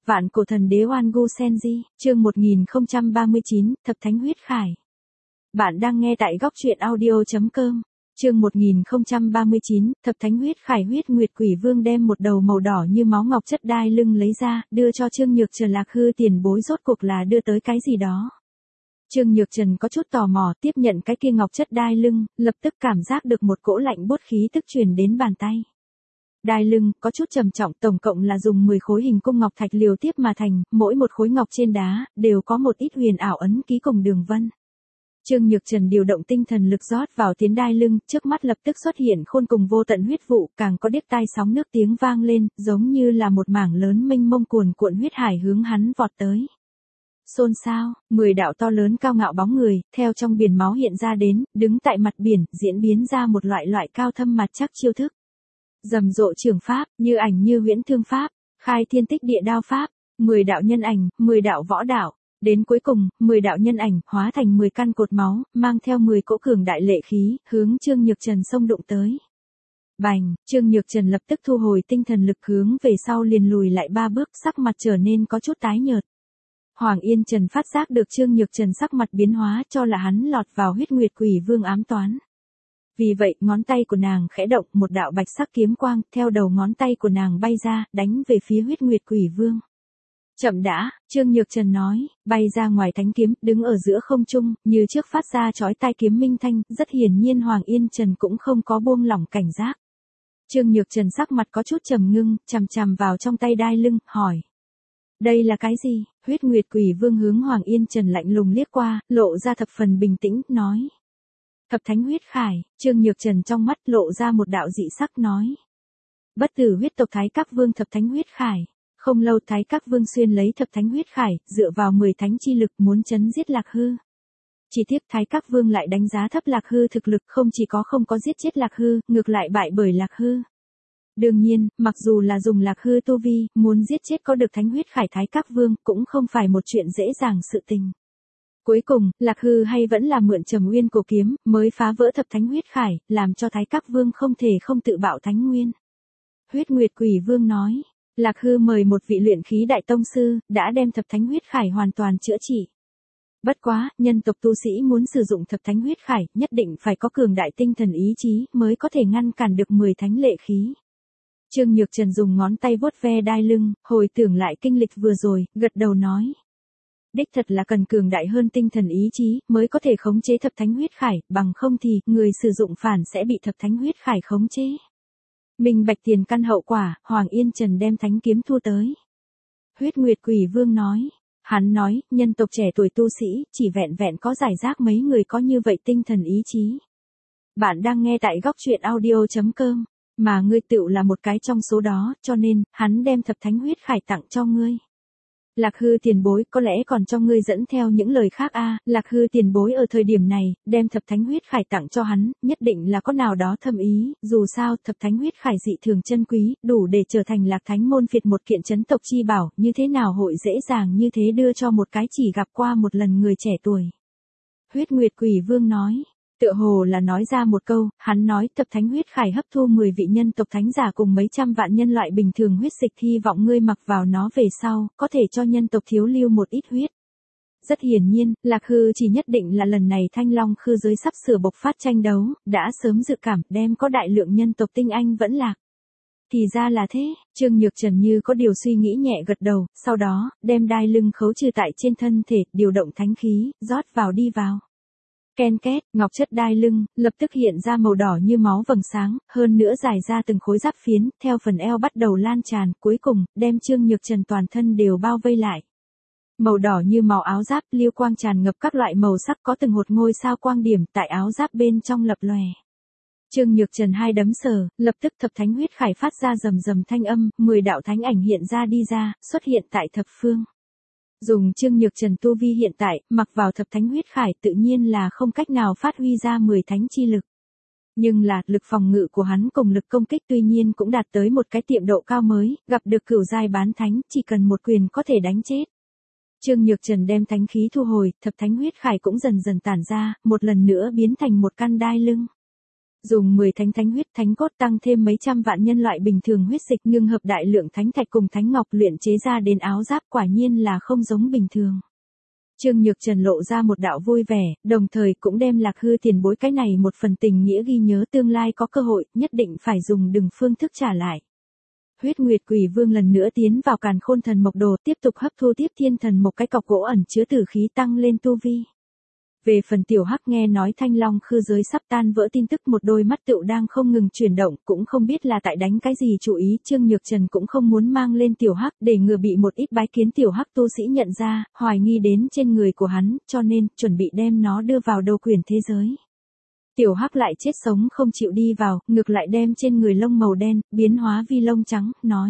Vạn cổ thần đế Oan Gu Senji, chương 1039, Thập Thánh Huyết Khải. Bạn đang nghe tại góc truyện audio.com. Chương 1039, Thập Thánh Huyết Khải. Huyết Nguyệt Quỷ Vương đem một đầu màu đỏ như máu ngọc chất đai lưng lấy ra, đưa cho Trương Nhược Trần. Lạc Hư tiền bối rốt cuộc là đưa tới cái gì đó. Trương Nhược Trần có chút tò mò, tiếp nhận cái kia ngọc chất đai lưng, lập tức cảm giác được một cỗ lạnh buốt khí tức truyền đến bàn tay. Đai lưng có chút trầm trọng, tổng cộng là dùng 10 khối hình cung ngọc thạch liều tiếp mà thành, mỗi một khối ngọc trên đá đều có một ít huyền ảo ấn ký cùng đường vân. Trương Nhược Trần điều động tinh thần lực rót vào tiến đai lưng, trước mắt lập tức xuất hiện khôn cùng vô tận huyết vụ, càng có điếc tai sóng nước tiếng vang lên, giống như là một mảng lớn mênh mông cuồn cuộn huyết hải hướng hắn vọt tới. Xôn xao, 10 đạo to lớn cao ngạo bóng người, theo trong biển máu hiện ra đến, đứng tại mặt biển, diễn biến ra một loại cao thâm mặt chắc chiêu thức. Rầm rộ trường pháp, như ảnh như huyễn thương pháp, khai thiên tích địa đao pháp, 10 đạo nhân ảnh, 10 đạo võ đạo, đến cuối cùng, 10 đạo nhân ảnh hóa thành 10 căn cột máu, mang theo 10 cỗ cường đại lệ khí, hướng Trương Nhược Trần xông đụng tới. Bành, Trương Nhược Trần lập tức thu hồi tinh thần lực hướng về sau liền lùi lại 3 bước, sắc mặt trở nên có chút tái nhợt. Hoàng Yên Trần phát giác được Trương Nhược Trần sắc mặt biến hóa, cho là hắn lọt vào Huyết Nguyệt Quỷ Vương ám toán. Vì vậy, ngón tay của nàng khẽ động, một đạo bạch sắc kiếm quang, theo đầu ngón tay của nàng bay ra, đánh về phía Huyết Nguyệt Quỷ Vương. Chậm đã, Trương Nhược Trần nói, bay ra ngoài thánh kiếm, đứng ở giữa không trung, như trước phát ra chói tai kiếm minh thanh, rất hiển nhiên Hoàng Yên Trần cũng không có buông lỏng cảnh giác. Trương Nhược Trần sắc mặt có chút trầm ngưng, chằm chằm vào trong tay đai lưng, hỏi. Đây là cái gì? Huyết Nguyệt Quỷ Vương hướng Hoàng Yên Trần lạnh lùng liếc qua, lộ ra thập phần bình tĩnh, nói. Thập Thánh Huyết Khải. Trương Nhược Trần trong mắt lộ ra một đạo dị sắc, nói. Bất tử huyết tộc Thái Các Vương Thập Thánh Huyết Khải. Không lâu Thái Các Vương xuyên lấy Thập Thánh Huyết Khải, dựa vào 10 thánh chi lực muốn chấn giết Lạc Hư. Chỉ tiếc Thái Các Vương lại đánh giá thấp Lạc Hư thực lực, không chỉ có không có giết chết Lạc Hư, ngược lại bại bởi Lạc Hư. Đương nhiên, mặc dù là dùng Lạc Hư tu vi, muốn giết chết có được Thánh Huyết Khải Thái Các Vương, cũng không phải một chuyện dễ dàng sự tình. Cuối cùng, Lạc Hư hay vẫn là mượn Trầm Uyên cổ kiếm, mới phá vỡ Thập Thánh Huyết Khải, làm cho Thái Các Vương không thể không tự bạo Thánh Nguyên. Huyết Nguyệt Quỷ Vương nói, Lạc Hư mời một vị luyện khí đại tông sư, đã đem Thập Thánh Huyết Khải hoàn toàn chữa trị. Bất quá, nhân tộc tu sĩ muốn sử dụng Thập Thánh Huyết Khải, nhất định phải có cường đại tinh thần ý chí, mới có thể ngăn cản được 10 thánh lệ khí. Trương Nhược Trần dùng ngón tay vuốt ve đai lưng, hồi tưởng lại kinh lịch vừa rồi, gật đầu nói. Đích thật là cần cường đại hơn tinh thần ý chí, mới có thể khống chế Thập Thánh Huyết Khải, bằng không thì, người sử dụng phản sẽ bị Thập Thánh Huyết Khải khống chế. Minh bạch tiền căn hậu quả, Hoàng Yên Trần đem thánh kiếm thu tới. Huyết Nguyệt Quỷ Vương nói. Hắn nói, nhân tộc trẻ tuổi tu sĩ, chỉ vẹn vẹn có giải rác mấy người có như vậy tinh thần ý chí. Bạn đang nghe tại góc truyện audio.com. Mà ngươi tựu là một cái trong số đó, cho nên, hắn đem Thập Thánh Huyết Khải tặng cho ngươi. Lạc Hư tiền bối có lẽ còn cho ngươi dẫn theo những lời khác a. Lạc Hư tiền bối ở thời điểm này, đem Thập Thánh Huyết Khải tặng cho hắn, nhất định là có nào đó thâm ý, dù sao, Thập Thánh Huyết Khải dị thường chân quý, đủ để trở thành Lạc Thánh môn phiệt một kiện chấn tộc chi bảo, như thế nào hội dễ dàng như thế đưa cho một cái chỉ gặp qua một lần người trẻ tuổi. Huyết Nguyệt Quỷ Vương nói. Tựa hồ là nói ra một câu, hắn nói Thập Thánh Huyết Khải hấp thu 10 vị nhân tộc thánh giả cùng mấy trăm vạn nhân loại bình thường huyết dịch, hy vọng ngươi mặc vào nó về sau, có thể cho nhân tộc thiếu lưu một ít huyết. Rất hiển nhiên, Lạc Hư chỉ nhất định là lần này Thanh Long Khư giới sắp sửa bộc phát tranh đấu, đã sớm dự cảm đem có đại lượng nhân tộc tinh anh vẫn lạc. Thì ra là thế, Trương Nhược Trần như có điều suy nghĩ nhẹ gật đầu, sau đó, đem đai lưng khấu trừ tại trên thân thể, điều động thánh khí, rót vào đi vào. Ken két, ngọc chất đai lưng, lập tức hiện ra màu đỏ như máu vầng sáng, hơn nữa dài ra từng khối giáp phiến, theo phần eo bắt đầu lan tràn, cuối cùng, đem Trương Nhược Trần toàn thân đều bao vây lại. Màu đỏ như màu áo giáp, lưu quang tràn ngập các loại màu sắc, có từng hột ngôi sao quang điểm tại áo giáp bên trong lập lòe. Trương Nhược Trần hai đấm sờ, lập tức Thập Thánh Huyết Khải phát ra rầm rầm thanh âm, 10 đạo thánh ảnh hiện ra đi ra, xuất hiện tại thập phương. Dùng Trương Nhược Trần tu vi hiện tại, mặc vào Thập Thánh Huyết Khải tự nhiên là không cách nào phát huy ra 10 thánh chi lực. Nhưng là, lực phòng ngự của hắn cùng lực công kích tuy nhiên cũng đạt tới một cái tiệm độ cao mới, gặp được cửu giai bán thánh, chỉ cần một quyền có thể đánh chết. Trương Nhược Trần đem thánh khí thu hồi, Thập Thánh Huyết Khải cũng dần dần tản ra, một lần nữa biến thành một căn đai lưng. Dùng 10 thánh huyết thánh cốt tăng thêm mấy trăm vạn nhân loại bình thường huyết dịch ngưng hợp đại lượng thánh thạch cùng thánh ngọc luyện chế ra đến áo giáp quả nhiên là không giống bình thường. Trương Nhược Trần lộ ra một đạo vui vẻ, đồng thời cũng đem Lạc Hư tiền bối cái này một phần tình nghĩa ghi nhớ tương lai có cơ hội, nhất định phải dùng đừng phương thức trả lại. Huyết Nguyệt Quỷ Vương lần nữa tiến vào Càn Khôn Thần Mộc Đồ, tiếp tục hấp thu tiếp thiên thần một cái cọc gỗ ẩn chứa tử khí tăng lên tu vi. Về phần Tiểu Hắc nghe nói Thanh Long khư giới sắp tan vỡ tin tức, một đôi mắt tựu đang không ngừng chuyển động, cũng không biết là tại đánh cái gì chủ ý. Trương Nhược Trần cũng không muốn mang lên Tiểu Hắc để ngừa bị một ít bái kiến Tiểu Hắc tu sĩ nhận ra, hoài nghi đến trên người của hắn, cho nên chuẩn bị đem nó đưa vào đầu quyển thế giới. Tiểu Hắc lại chết sống không chịu đi vào, ngược lại đem trên người lông màu đen biến hóa vi lông trắng, nói: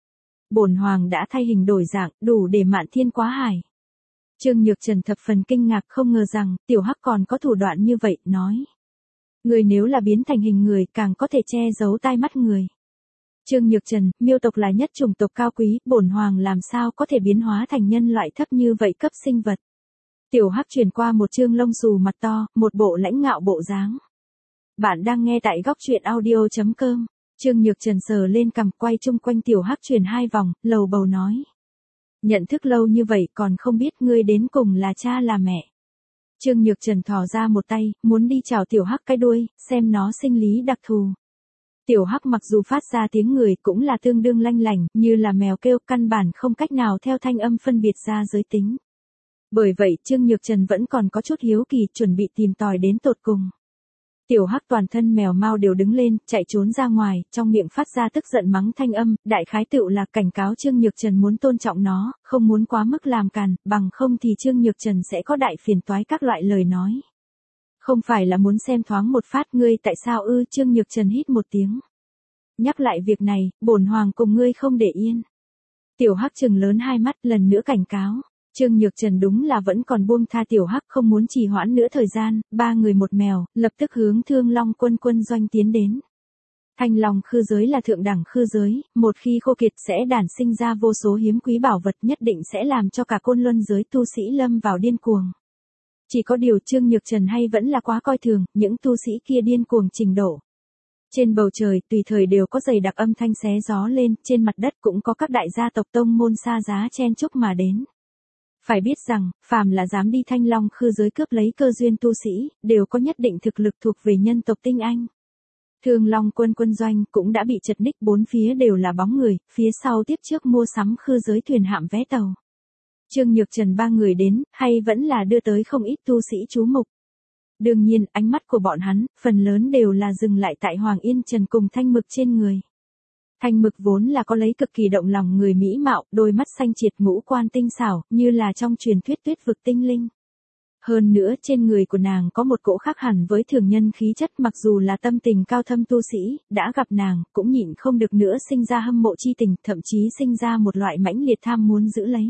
"Bổn hoàng đã thay hình đổi dạng, đủ để mạn thiên quá hải." Trương Nhược Trần thập phần kinh ngạc, không ngờ rằng Tiểu Hắc còn có thủ đoạn như vậy, nói: "Người nếu là biến thành hình người, càng có thể che giấu tai mắt người." Trương Nhược Trần: "Miêu tộc là nhất chủng tộc cao quý, bổn hoàng làm sao có thể biến hóa thành nhân loại thấp như vậy cấp sinh vật?" Tiểu Hắc chuyển qua một trương lông xù mặt to, một bộ lãnh ngạo bộ dáng. Bạn đang nghe tại góc truyện audio.com. Trương Nhược Trần sờ lên cằm, quay chung quanh Tiểu Hắc chuyển 2 vòng, lầu bầu nói: "Nhận thức lâu như vậy còn không biết ngươi đến cùng là cha là mẹ." Trương Nhược Trần thò ra một tay, muốn đi chào Tiểu Hắc cái đuôi, xem nó sinh lý đặc thù. Tiểu Hắc mặc dù phát ra tiếng người cũng là tương đương lanh lảnh, như là mèo kêu, căn bản không cách nào theo thanh âm phân biệt ra giới tính. Bởi vậy Trương Nhược Trần vẫn còn có chút hiếu kỳ, chuẩn bị tìm tòi đến tột cùng. Tiểu Hắc toàn thân mèo mau đều đứng lên, chạy trốn ra ngoài, trong miệng phát ra tức giận mắng thanh âm, đại khái tựu là cảnh cáo Trương Nhược Trần muốn tôn trọng nó, không muốn quá mức làm càn, bằng không thì Trương Nhược Trần sẽ có đại phiền toái các loại lời nói. "Không phải là muốn xem thoáng một phát ngươi tại sao ư?" Trương Nhược Trần hít một tiếng. "Nhắc lại việc này, bổn hoàng cùng ngươi không để yên." Tiểu Hắc trừng lớn hai mắt, lần nữa cảnh cáo. Trương Nhược Trần đúng là vẫn còn buông tha Tiểu Hắc, không muốn trì hoãn nữa thời gian, 3 người một mèo, lập tức hướng Thương Long quân doanh tiến đến. Thanh Long khư giới là thượng đẳng khư giới, một khi khô kiệt sẽ đản sinh ra vô số hiếm quý bảo vật, nhất định sẽ làm cho cả Côn Luân giới tu sĩ lâm vào điên cuồng. Chỉ có điều Trương Nhược Trần hay vẫn là quá coi thường những tu sĩ kia điên cuồng trình độ. Trên bầu trời tùy thời đều có dày đặc âm thanh xé gió lên, trên mặt đất cũng có các đại gia tộc tông môn xa giá chen chúc mà đến. Phải biết rằng, phàm là dám đi Thanh Long khư giới cướp lấy cơ duyên tu sĩ, đều có nhất định thực lực thuộc về nhân tộc tinh anh. Thương Long quân doanh cũng đã bị chật ních, 4 phía đều là bóng người, phía sau tiếp trước mua sắm khư giới thuyền hạm vé tàu. Trương Nhược Trần 3 người đến, hay vẫn là đưa tới không ít tu sĩ chú mục. Đương nhiên, ánh mắt của bọn hắn, phần lớn đều là dừng lại tại Hoàng Yên Trần cùng Thanh Mực trên người. Thanh Mực vốn là có lấy cực kỳ động lòng người mỹ mạo, đôi mắt xanh triệt, ngũ quan tinh xảo, như là trong truyền thuyết tuyết vực tinh linh. Hơn nữa trên người của nàng có một cỗ khác hẳn với thường nhân khí chất, mặc dù là tâm tình cao thâm tu sĩ, đã gặp nàng, cũng nhịn không được nữa sinh ra hâm mộ chi tình, thậm chí sinh ra một loại mãnh liệt tham muốn giữ lấy.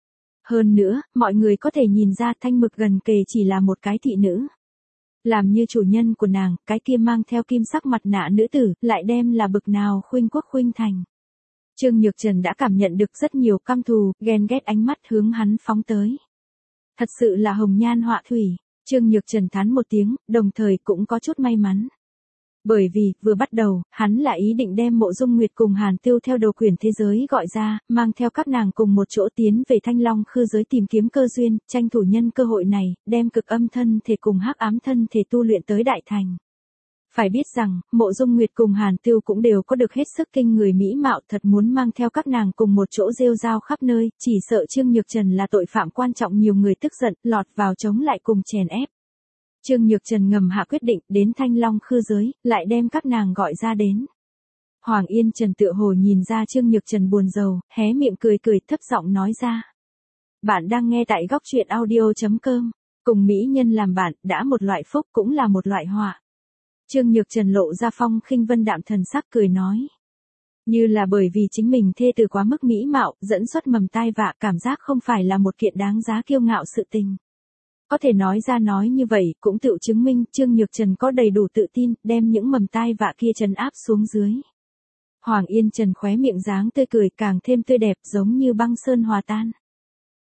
Hơn nữa, mọi người có thể nhìn ra Thanh Mực gần kề chỉ là một cái thị nữ. Làm như chủ nhân của nàng, cái kia mang theo kim sắc mặt nạ nữ tử, lại đem là bực nào khuynh quốc khuynh thành. Trương Nhược Trần đã cảm nhận được rất nhiều căm thù, ghen ghét ánh mắt hướng hắn phóng tới. Thật sự là hồng nhan họa thủy. Trương Nhược Trần thán một tiếng, đồng thời cũng có chút may mắn. Bởi vì, vừa bắt đầu, hắn là ý định đem Mộ Dung Nguyệt cùng Hàn Tiêu theo đầu quyển thế giới gọi ra, mang theo các nàng cùng một chỗ tiến về Thanh Long khư giới tìm kiếm cơ duyên, tranh thủ nhân cơ hội này, đem cực âm thân thể cùng hắc ám thân thể tu luyện tới đại thành. Phải biết rằng, Mộ Dung Nguyệt cùng Hàn Tiêu cũng đều có được hết sức kinh người mỹ mạo, thật muốn mang theo các nàng cùng một chỗ rêu rao khắp nơi, chỉ sợ Trương Nhược Trần là tội phạm quan trọng, nhiều người tức giận, lọt vào chống lại cùng chèn ép. Trương Nhược Trần ngầm hạ quyết định, đến Thanh Long khư giới, lại đem các nàng gọi ra đến. Hoàng Yên Trần tựa hồ nhìn ra Trương Nhược Trần buồn rầu, hé miệng cười cười, thấp giọng nói ra: "Bạn đang nghe tại góc truyện audio.com, cùng mỹ nhân làm bạn, đã một loại phúc cũng là một loại họa." Trương Nhược Trần lộ ra phong khinh vân đạm thần sắc, cười nói: "Như là bởi vì chính mình thê tử quá mức mỹ mạo, dẫn xuất mầm tai vạ, cảm giác không phải là một kiện đáng giá kiêu ngạo sự tình." Có thể nói ra nói như vậy, cũng tự chứng minh Trương Nhược Trần có đầy đủ tự tin, đem những mầm tai vạ kia trấn áp xuống dưới. Hoàng Yên Trần khóe miệng dáng tươi cười càng thêm tươi đẹp, giống như băng sơn hòa tan.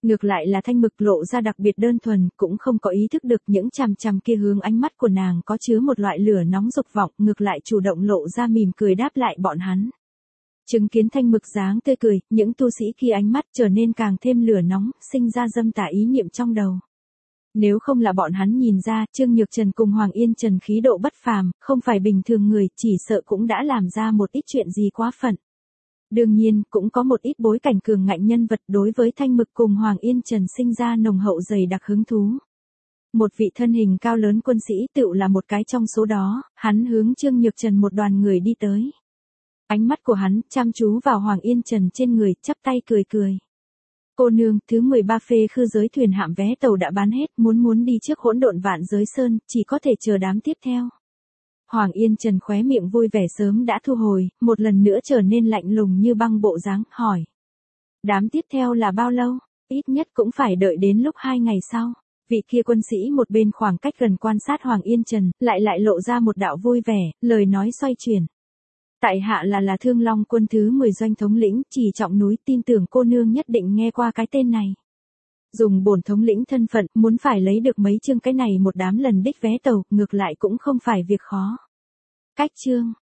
Ngược lại là Thanh Mực lộ ra đặc biệt đơn thuần, cũng không có ý thức được những chằm chằm kia hướng ánh mắt của nàng có chứa một loại lửa nóng dục vọng, ngược lại chủ động lộ ra mỉm cười đáp lại bọn hắn. Chứng kiến Thanh Mực dáng tươi cười, những tu sĩ kia ánh mắt trở nên càng thêm lửa nóng, sinh ra dâm tà ý niệm trong đầu. Nếu không là bọn hắn nhìn ra, Trương Nhược Trần cùng Hoàng Yên Trần khí độ bất phàm, không phải bình thường người, chỉ sợ cũng đã làm ra một ít chuyện gì quá phận. Đương nhiên, cũng có một ít bối cảnh cường ngạnh nhân vật đối với Thanh Mực cùng Hoàng Yên Trần sinh ra nồng hậu dày đặc hứng thú. Một vị thân hình cao lớn quân sĩ tựu là một cái trong số đó, hắn hướng Trương Nhược Trần một đoàn người đi tới. Ánh mắt của hắn chăm chú vào Hoàng Yên Trần trên người, chắp tay cười cười. Cô nương, thứ 13 phê khư giới thuyền hạm vé tàu đã bán hết, muốn đi trước hỗn độn vạn giới sơn, chỉ có thể chờ đám tiếp theo. Hoàng Yên Trần khóe miệng vui vẻ sớm đã thu hồi, một lần nữa trở nên lạnh lùng như băng bộ dáng, hỏi. Đám tiếp theo là bao lâu? Ít nhất cũng phải đợi đến lúc 2 ngày sau. Vị kia quân sĩ một bên khoảng cách gần quan sát Hoàng Yên Trần, lại lộ ra một đạo vui vẻ, lời nói xoay chuyển. Tại hạ là Thương Long quân thứ 10 doanh thống lĩnh, chỉ trọng núi, tin tưởng cô nương nhất định nghe qua cái tên này. Dùng bổn thống lĩnh thân phận, muốn phải lấy được mấy chương cái này một đám lần đích vé tàu, ngược lại cũng không phải việc khó. Cách chương,